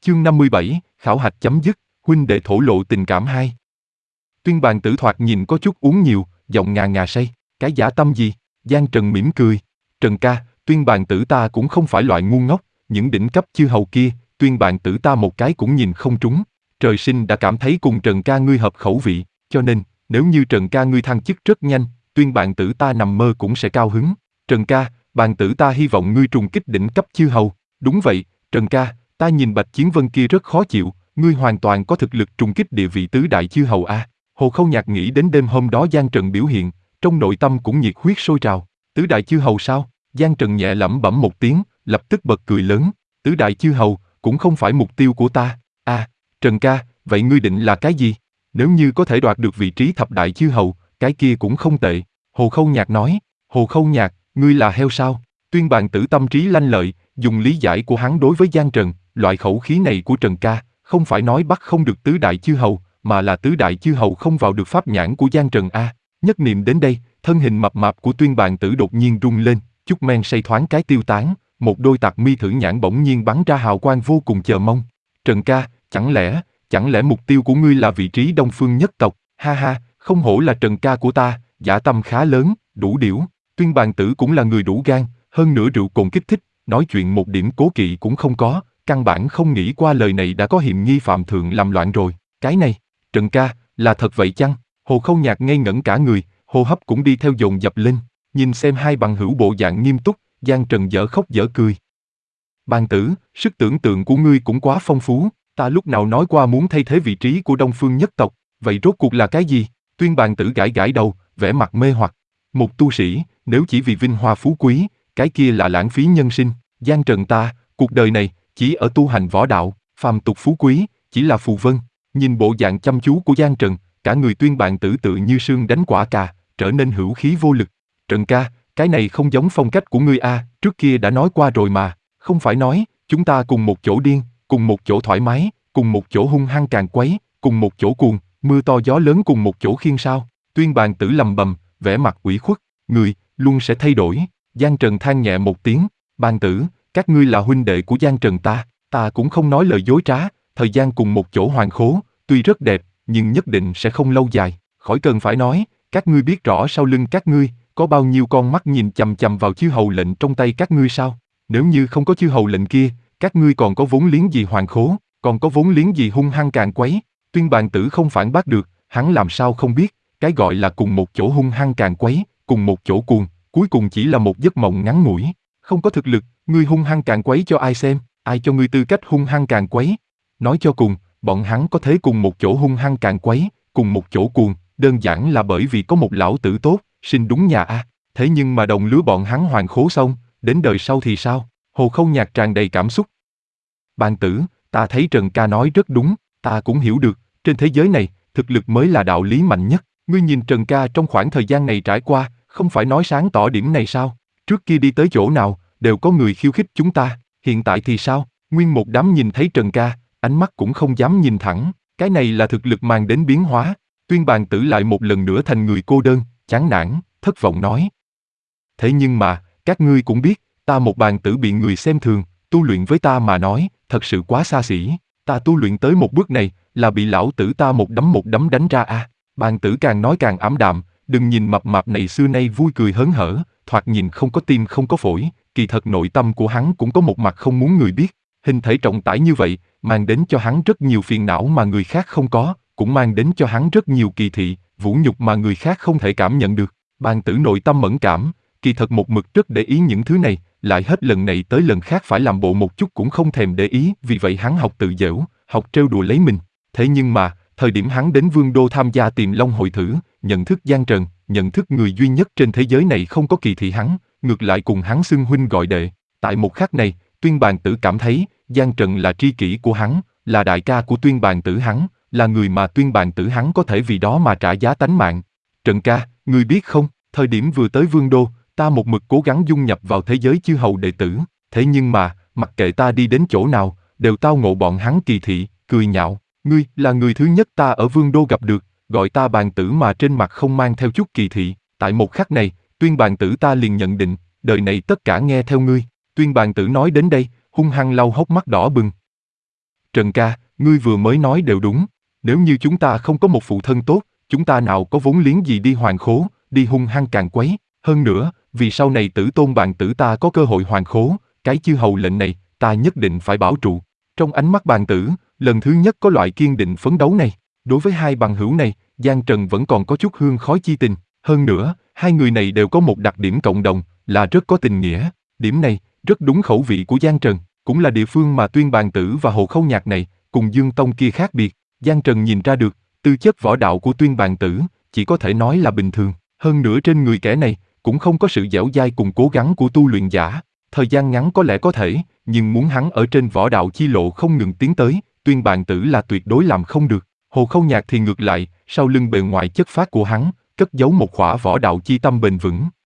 Chương 57, khảo hạch chấm dứt, huynh đệ thổ lộ tình cảm 2. Tuyên bàn tử thoạt nhìn có chút uống nhiều, giọng ngà ngà say. Cái dã tâm gì? Giang Trần mỉm cười. Trần ca, tuyên bàn tử ta cũng không phải loại ngu ngốc, những đỉnh cấp chư hầu kia, tuyên bàn tử ta một cái cũng nhìn không trúng. Trời sinh đã cảm thấy cùng Trần ca ngươi hợp khẩu vị, cho nên, nếu như Trần ca ngươi thăng chức rất nhanh, tuyên bàn tử ta nằm mơ cũng sẽ cao hứng. Trần ca, bàn tử ta hy vọng ngươi trùng kích đỉnh cấp chư hầu. Đúng vậy, Trần ca, ta nhìn Bạch Chiến Vân kia rất khó chịu, ngươi hoàn toàn có thực lực trùng kích địa vị tứ đại chư hầu a. Hồ Khâu Nhạc nghĩ đến đêm hôm đó Giang Trần biểu hiện, trong nội tâm cũng nhiệt huyết sôi trào. Tứ đại chư hầu sao? Giang Trần nhẹ lẩm bẩm một tiếng, lập tức bật cười lớn. Tứ đại chư hầu cũng không phải mục tiêu của ta. À, Trần ca, vậy ngươi định là cái gì? Nếu như có thể đoạt được vị trí thập đại chư hầu, cái kia cũng không tệ. Hồ Khâu Nhạc nói. Hồ Khâu Nhạc, ngươi là heo sao? Tuyên bàn tử tâm trí lanh lợi, dùng lý giải của hắn đối với Giang Trần, loại khẩu khí này của Trần ca, không phải nói bắt không được tứ đại chư hầu, mà là tứ đại chư hầu không vào được pháp nhãn của Giang Trần a. Nhất niệm đến đây, thân hình mập mạp của tuyên bàn tử đột nhiên rung lên, chút men say thoáng cái tiêu tán, một đôi tạc mi thử nhãn bỗng nhiên bắn ra hào quang vô cùng chờ mong. Trần ca, chẳng lẽ mục tiêu của ngươi là vị trí Đông Phương nhất tộc? Ha ha, không hổ là Trần ca của ta, dã tâm khá lớn, đủ điểu. Tuyên bàn tử cũng là người đủ gan, hơn nữa rượu cồn kích thích, nói chuyện một điểm cố kỵ cũng không có, căn bản không nghĩ qua lời này đã có hiềm nghi phạm thượng làm loạn rồi. Cái này, Trần ca, là thật vậy chăng? Hồ Khâu Nhạc ngây ngẩn cả người, hô hấp cũng đi theo dồn dập lên, nhìn xem hai bằng hữu bộ dạng nghiêm túc, Giang Trần dở khóc dở cười. Bàn tử, sức tưởng tượng của ngươi cũng quá phong phú, ta lúc nào nói qua muốn thay thế vị trí của Đông Phương nhất tộc, vậy rốt cuộc là cái gì? Tuyên bàn tử gãi gãi đầu, vẻ mặt mê hoặc. Một tu sĩ, nếu chỉ vì vinh hoa phú quý, cái kia là lãng phí nhân sinh. Giang Trần ta, cuộc đời này, chỉ ở tu hành võ đạo, phàm tục phú quý, chỉ là phù vân. Nhìn bộ dạng chăm chú của Giang Trần, cả người tuyên bàn tử tự như sương đánh quả cà, trở nên hữu khí vô lực. Trần ca, cái này không giống phong cách của ngươi a, trước kia đã nói qua rồi mà, không phải nói, chúng ta cùng một chỗ điên, cùng một chỗ thoải mái, cùng một chỗ hung hăng càng quấy, cùng một chỗ cuồng, mưa to gió lớn cùng một chỗ khiêng sao? Tuyên bàn tử lầm bầm, vẻ mặt ủy khuất, người, luôn sẽ thay đổi. Giang Trần than nhẹ một tiếng, bàn tử, các ngươi là huynh đệ của Giang Trần ta cũng không nói lời dối trá, thời gian cùng một chỗ hoàn khố, tuy rất đẹp, nhưng nhất định sẽ không lâu dài, khỏi cần phải nói, các ngươi biết rõ sau lưng các ngươi, có bao nhiêu con mắt nhìn chằm chằm vào chư hầu lệnh trong tay các ngươi sao? Nếu như không có chư hầu lệnh kia, các ngươi còn có vốn liếng gì hoàn khố, còn có vốn liếng gì hung hăng càng quấy? Tuyên bàn tử không phản bác được, hắn làm sao không biết, cái gọi là cùng một chỗ hung hăng càng quấy, cùng một chỗ cuồng, cuối cùng chỉ là một giấc mộng ngắn ngủi, không có thực lực, ngươi hung hăng càng quấy cho ai xem, ai cho ngươi tư cách hung hăng càng quấy? Nói cho cùng, bọn hắn có thể cùng một chỗ hung hăng càng quấy, cùng một chỗ cuồng, đơn giản là bởi vì có một lão tử tốt, sinh đúng nhà a. Thế nhưng mà đồng lứa bọn hắn hoàn khố xong, đến đời sau thì sao? Hồ Khâu Nhạc tràn đầy cảm xúc. Bàn tử, ta thấy Trần ca nói rất đúng, ta cũng hiểu được, trên thế giới này, thực lực mới là đạo lý mạnh nhất. Ngươi nhìn Trần ca trong khoảng thời gian này trải qua, không phải nói sáng tỏ điểm này sao? Trước kia đi tới chỗ nào, đều có người khiêu khích chúng ta, hiện tại thì sao? Nguyên một đám nhìn thấy Trần ca, ánh mắt cũng không dám nhìn thẳng, cái này là thực lực mang đến biến hóa. Tuyên bàn tử lại một lần nữa thành người cô đơn, chán nản, thất vọng nói. Thế nhưng mà, các ngươi cũng biết, ta một bàn tử bị người xem thường, tu luyện với ta mà nói, thật sự quá xa xỉ, ta tu luyện tới một bước này, là bị lão tử ta một đấm đánh ra a. Bàn tử càng nói càng ảm đạm, đừng nhìn mập mạp này xưa nay vui cười hớn hở, thoạt nhìn không có tim không có phổi, kỳ thật nội tâm của hắn cũng có một mặt không muốn người biết. Hình thể trọng tải như vậy, mang đến cho hắn rất nhiều phiền não mà người khác không có, cũng mang đến cho hắn rất nhiều kỳ thị, vũ nhục mà người khác không thể cảm nhận được. Bàn tử nội tâm mẫn cảm, kỳ thật một mực rất để ý những thứ này, lại hết lần này tới lần khác phải làm bộ một chút cũng không thèm để ý, vì vậy hắn học tự giễu, học trêu đùa lấy mình. Thế nhưng mà, thời điểm hắn đến Vương Đô tham gia Tiềm Long hội thử, nhận thức Giang Trần, nhận thức người duy nhất trên thế giới này không có kỳ thị hắn, ngược lại cùng hắn xưng huynh gọi đệ. Tại một khắc này, Tuyên bàn tử cảm thấy, Giang Trần là tri kỷ của hắn, là đại ca của Tuyên bàn tử hắn, là người mà Tuyên bàn tử hắn có thể vì đó mà trả giá tánh mạng. Trần ca, ngươi biết không, thời điểm vừa tới Vương Đô, ta một mực cố gắng dung nhập vào thế giới chư hầu đệ tử, thế nhưng mà, mặc kệ ta đi đến chỗ nào, đều tao ngộ bọn hắn kỳ thị, cười nhạo. Ngươi là người thứ nhất ta ở Vương Đô gặp được, gọi ta bàn tử mà trên mặt không mang theo chút kỳ thị. Tại một khắc này, Tuyên bàn tử ta liền nhận định, đời này tất cả nghe theo ngươi. Tuyên bàn tử nói đến đây, hung hăng lau hốc mắt đỏ bừng. Trần ca, ngươi vừa mới nói đều đúng. Nếu như chúng ta không có một phụ thân tốt, chúng ta nào có vốn liếng gì đi hoàn khố, đi hung hăng càn quấy. Hơn nữa, vì sau này Tử Tôn bạn tử ta có cơ hội hoàn khố, cái chư hầu lệnh này, ta nhất định phải bảo trụ. Trong ánh mắt bàn tử, lần thứ nhất có loại kiên định phấn đấu này. Đối với hai bằng hữu này, Giang Trần vẫn còn có chút hương khói chi tình. Hơn nữa, hai người này đều có một đặc điểm cộng đồng, là rất có tình nghĩa. Điểm này, rất đúng khẩu vị của Giang Trần, cũng là địa phương mà Tuyên Bàn Tử và Hồ Khâu Nhạc này, cùng Dương Tông kia khác biệt. Giang Trần nhìn ra được, tư chất võ đạo của Tuyên Bàn Tử, chỉ có thể nói là bình thường. Hơn nữa trên người kẻ này, cũng không có sự dẻo dai cùng cố gắng của tu luyện giả. Thời gian ngắn có lẽ có thể, nhưng muốn hắn ở trên võ đạo chi lộ không ngừng tiến tới, Tuyên Bàn Tử là tuyệt đối làm không được. Hồ Khâu Nhạc thì ngược lại, sau lưng bề ngoài chất phác của hắn, cất giấu một khỏa võ đạo chi tâm bền vững.